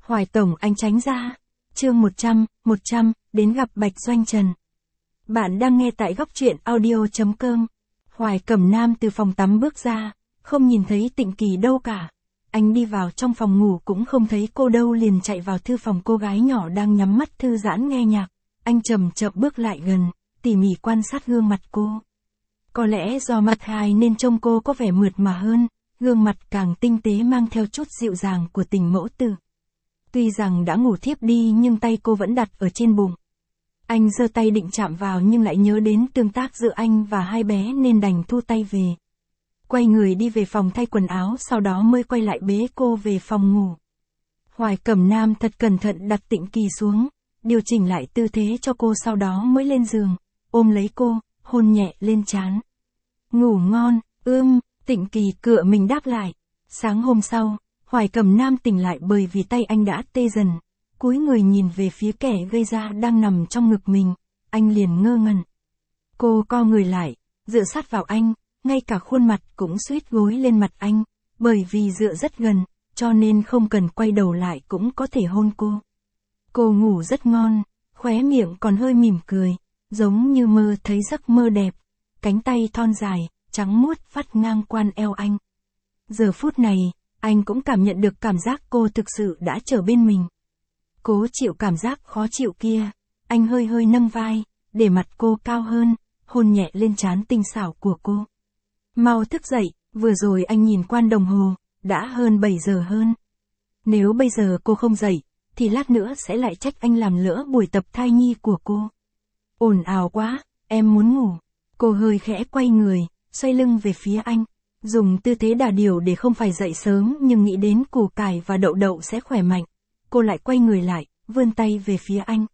Hoài tổng anh tránh ra. Chương 100, đến gặp Bạch Doanh Trần. Bạn đang nghe tại góc truyện audio.com. Hoài Cẩm Nam từ phòng tắm bước ra, không nhìn thấy Tịnh Kỳ đâu cả. Anh đi vào trong phòng ngủ cũng không thấy cô đâu, liền chạy vào thư phòng cô gái nhỏ đang nhắm mắt thư giãn nghe nhạc. Anh chậm chậm bước lại gần, tỉ mỉ quan sát gương mặt cô. Có lẽ do mặt hài nên trông cô có vẻ mượt mà hơn, gương mặt càng tinh tế mang theo chút dịu dàng của tình mẫu tử. Tuy rằng đã ngủ thiếp đi nhưng tay cô vẫn đặt ở trên bụng. Anh giơ tay định chạm vào nhưng lại nhớ đến tương tác giữa anh và hai bé nên đành thu tay về. Quay người đi về phòng thay quần áo, sau đó mới quay lại bế cô về phòng ngủ. Hoài Cẩm Nam thật cẩn thận đặt Tịnh Kỳ xuống, điều chỉnh lại tư thế cho cô, sau đó mới lên giường, ôm lấy cô, hôn nhẹ lên trán. Ngủ ngon, Tịnh Kỳ cựa mình đáp lại. Sáng hôm sau, Hoài Cẩm Nam tỉnh lại bởi vì tay anh đã tê dần. Cúi người nhìn về phía kẻ gây ra đang nằm trong ngực mình, anh liền ngơ ngẩn. Cô co người lại, dựa sát vào anh, ngay cả khuôn mặt cũng suýt gối lên mặt anh, bởi vì dựa rất gần, cho nên không cần quay đầu lại cũng có thể hôn cô. Cô ngủ rất ngon, khóe miệng còn hơi mỉm cười, giống như mơ thấy giấc mơ đẹp. Cánh tay thon dài, trắng muốt vắt ngang quan eo anh. Giờ phút này, anh cũng cảm nhận được cảm giác cô thực sự đã trở bên mình. Cố chịu cảm giác khó chịu kia, anh hơi hơi nâng vai, để mặt cô cao hơn, hôn nhẹ lên trán tinh xảo của cô. Mau thức dậy, vừa rồi anh nhìn quan đồng hồ, đã hơn 7 giờ hơn. Nếu bây giờ cô không dậy, thì lát nữa sẽ lại trách anh làm lỡ buổi tập thai nhi của cô. Ồn ào quá, em muốn ngủ. Cô hơi khẽ quay người, xoay lưng về phía anh, dùng tư thế đà điểu để không phải dậy sớm, nhưng nghĩ đến củ cải và đậu đậu sẽ khỏe mạnh. Cô lại quay người lại, vươn tay về phía anh.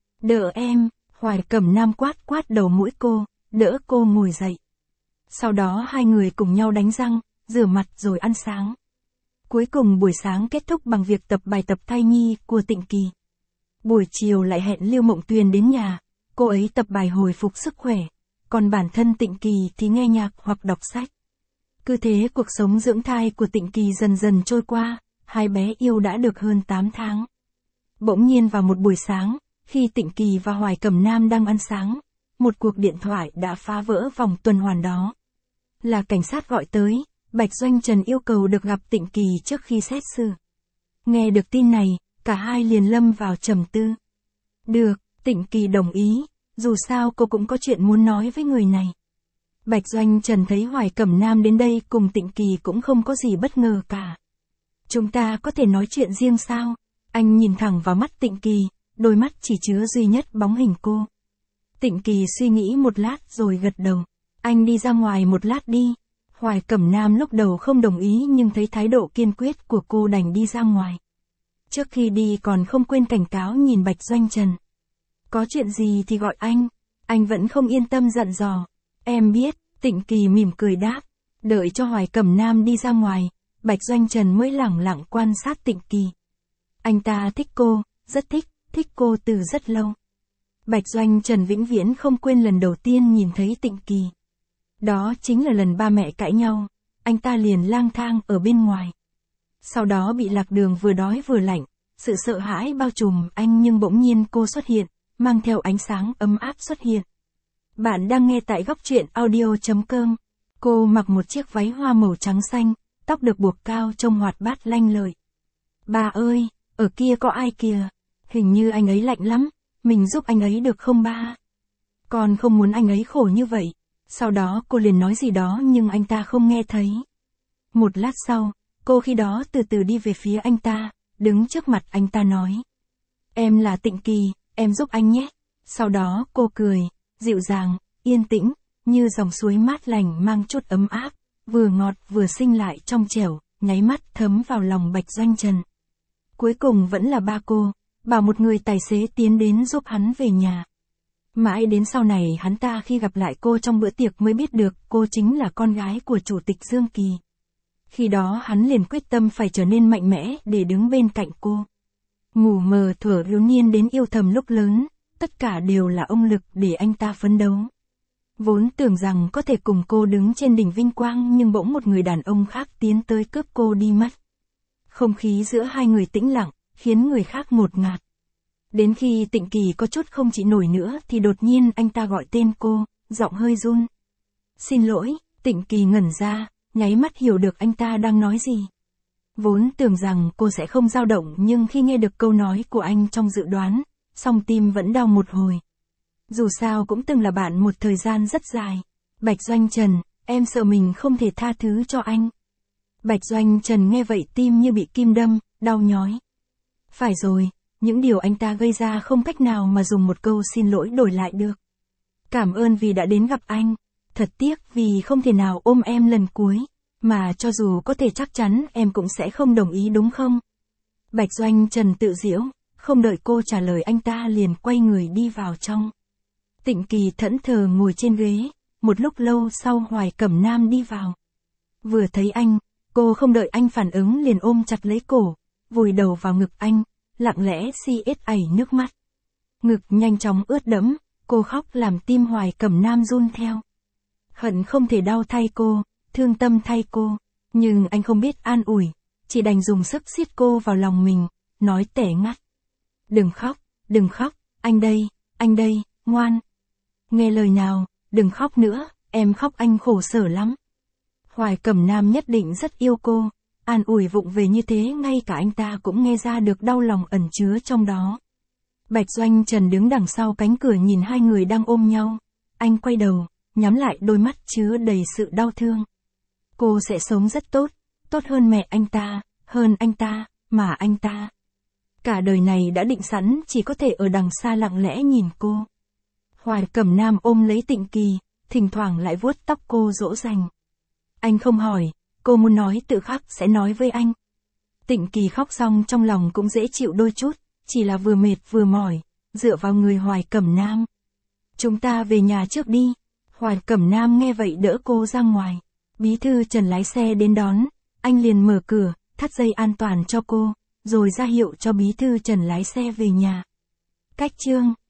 Đỡ em, Hoài Cẩm Nam quát quát đầu mũi cô, đỡ cô ngồi dậy. Sau đó hai người cùng nhau đánh răng, rửa mặt rồi ăn sáng. Cuối cùng buổi sáng kết thúc bằng việc tập bài tập thai nhi của Tịnh Kỳ. Buổi chiều lại hẹn Lưu Mộng Tuyền đến nhà, cô ấy tập bài hồi phục sức khỏe, còn bản thân Tịnh Kỳ thì nghe nhạc hoặc đọc sách. Cứ thế cuộc sống dưỡng thai của Tịnh Kỳ dần dần trôi qua, hai bé yêu đã được hơn 8 tháng. Bỗng nhiên vào một buổi sáng, khi Tịnh Kỳ và Hoài Cẩm Nam đang ăn sáng, một cuộc điện thoại đã phá vỡ vòng tuần hoàn đó. Là cảnh sát gọi tới, Bạch Doanh Trần yêu cầu được gặp Tịnh Kỳ trước khi xét xử. Nghe được tin này, cả hai liền lâm vào trầm tư. Được, Tịnh Kỳ đồng ý, dù sao cô cũng có chuyện muốn nói với người này. Bạch Doanh Trần thấy Hoài Cẩm Nam đến đây cùng Tịnh Kỳ cũng không có gì bất ngờ cả. Chúng ta có thể nói chuyện riêng sao? Anh nhìn thẳng vào mắt Tịnh Kỳ, đôi mắt chỉ chứa duy nhất bóng hình cô. Tịnh Kỳ suy nghĩ một lát rồi gật đầu. Anh đi ra ngoài một lát đi. Hoài Cẩm Nam lúc đầu không đồng ý nhưng thấy thái độ kiên quyết của cô đành đi ra ngoài. Trước khi đi còn không quên cảnh cáo nhìn Bạch Doanh Trần. Có chuyện gì thì gọi anh vẫn không yên tâm dặn dò. Em biết, Tịnh Kỳ mỉm cười đáp. Đợi cho Hoài Cẩm Nam đi ra ngoài, Bạch Doanh Trần mới lẳng lặng quan sát Tịnh Kỳ. Anh ta thích cô, rất thích cô từ rất lâu. Bạch Doanh Trần vĩnh viễn không quên lần đầu tiên nhìn thấy Tịnh Kỳ. Đó chính là lần ba mẹ cãi nhau, anh ta liền lang thang ở bên ngoài. Sau đó bị lạc đường vừa đói vừa lạnh, sự sợ hãi bao trùm anh nhưng bỗng nhiên cô xuất hiện, mang theo ánh sáng ấm áp xuất hiện. Bạn đang nghe tại góc truyện audio.com. Cô mặc một chiếc váy hoa màu trắng xanh, tóc được buộc cao trông hoạt bát lanh lợi. Ba ơi, ở kia có ai kìa? Hình như anh ấy lạnh lắm, mình giúp anh ấy được không ba? Con không muốn anh ấy khổ như vậy. Sau đó cô liền nói gì đó nhưng anh ta không nghe thấy. Một lát sau, cô khi đó từ từ đi về phía anh ta, đứng trước mặt anh ta nói. Em là Tịnh Kỳ, em giúp anh nhé. Sau đó cô cười, dịu dàng, yên tĩnh, như dòng suối mát lành mang chút ấm áp, vừa ngọt vừa xinh lại trong trẻo, nháy mắt thấm vào lòng Bạch Doanh Trần. Cuối cùng vẫn là ba cô, bảo một người tài xế tiến đến giúp hắn về nhà. Mãi đến sau này hắn ta khi gặp lại cô trong bữa tiệc mới biết được cô chính là con gái của Chủ tịch Dương Kỳ. Khi đó hắn liền quyết tâm phải trở nên mạnh mẽ để đứng bên cạnh cô. Ngủ mờ thuở thiếu niên đến yêu thầm lúc lớn, tất cả đều là ông lực để anh ta phấn đấu. Vốn tưởng rằng có thể cùng cô đứng trên đỉnh vinh quang nhưng bỗng một người đàn ông khác tiến tới cướp cô đi mất. Không khí giữa hai người tĩnh lặng, khiến người khác ngột ngạt. Đến khi Tịnh Kỳ có chút không chịu nổi nữa thì đột nhiên anh ta gọi tên cô, giọng hơi run. Xin lỗi, Tịnh Kỳ ngẩn ra, nháy mắt hiểu được anh ta đang nói gì. Vốn tưởng rằng cô sẽ không dao động nhưng khi nghe được câu nói của anh trong dự đoán, song tim vẫn đau một hồi. Dù sao cũng từng là bạn một thời gian rất dài. Bạch Doanh Trần, em sợ mình không thể tha thứ cho anh. Bạch Doanh Trần nghe vậy tim như bị kim đâm, đau nhói. Phải rồi, những điều anh ta gây ra không cách nào mà dùng một câu xin lỗi đổi lại được. Cảm ơn vì đã đến gặp anh. Thật tiếc vì không thể nào ôm em lần cuối. Mà cho dù có thể chắc chắn em cũng sẽ không đồng ý đúng không? Bạch Doanh Trần tự giễu, không đợi cô trả lời anh ta liền quay người đi vào trong. Tịnh Kỳ thẫn thờ ngồi trên ghế, một lúc lâu sau Hoài Cẩm Nam đi vào. Vừa thấy anh, cô không đợi anh phản ứng liền ôm chặt lấy cổ, vùi đầu vào ngực anh, lặng lẽ xiết ảy nước mắt. Ngực nhanh chóng ướt đẫm, cô khóc làm tim Hoài Cẩm Nam run theo. Hận không thể đau thay cô, thương tâm thay cô, nhưng anh không biết an ủi, chỉ đành dùng sức siết cô vào lòng mình, nói tẻ ngắt. Đừng khóc, anh đây, ngoan. Nghe lời nào, đừng khóc nữa, em khóc anh khổ sở lắm. Hoài Cẩm Nam nhất định rất yêu cô, an ủi vụng về như thế ngay cả anh ta cũng nghe ra được đau lòng ẩn chứa trong đó. Bạch Doanh Trần đứng đằng sau cánh cửa nhìn hai người đang ôm nhau, anh quay đầu, nhắm lại đôi mắt chứa đầy sự đau thương. Cô sẽ sống rất tốt, tốt hơn mẹ anh ta, hơn anh ta, mà anh ta. Cả đời này đã định sẵn chỉ có thể ở đằng xa lặng lẽ nhìn cô. Hoài Cẩm Nam ôm lấy Tịnh Kỳ, thỉnh thoảng lại vuốt tóc cô dỗ dành. Anh không hỏi, cô muốn nói tự khắc sẽ nói với anh. Tịnh Kỳ khóc xong trong lòng cũng dễ chịu đôi chút, chỉ là vừa mệt vừa mỏi, dựa vào người Hoài Cẩm Nam. Chúng ta về nhà trước đi. Hoài Cẩm Nam nghe vậy đỡ cô ra ngoài. Bí thư Trần lái xe đến đón, anh liền mở cửa, thắt dây an toàn cho cô, rồi ra hiệu cho bí thư Trần lái xe về nhà. Cách chương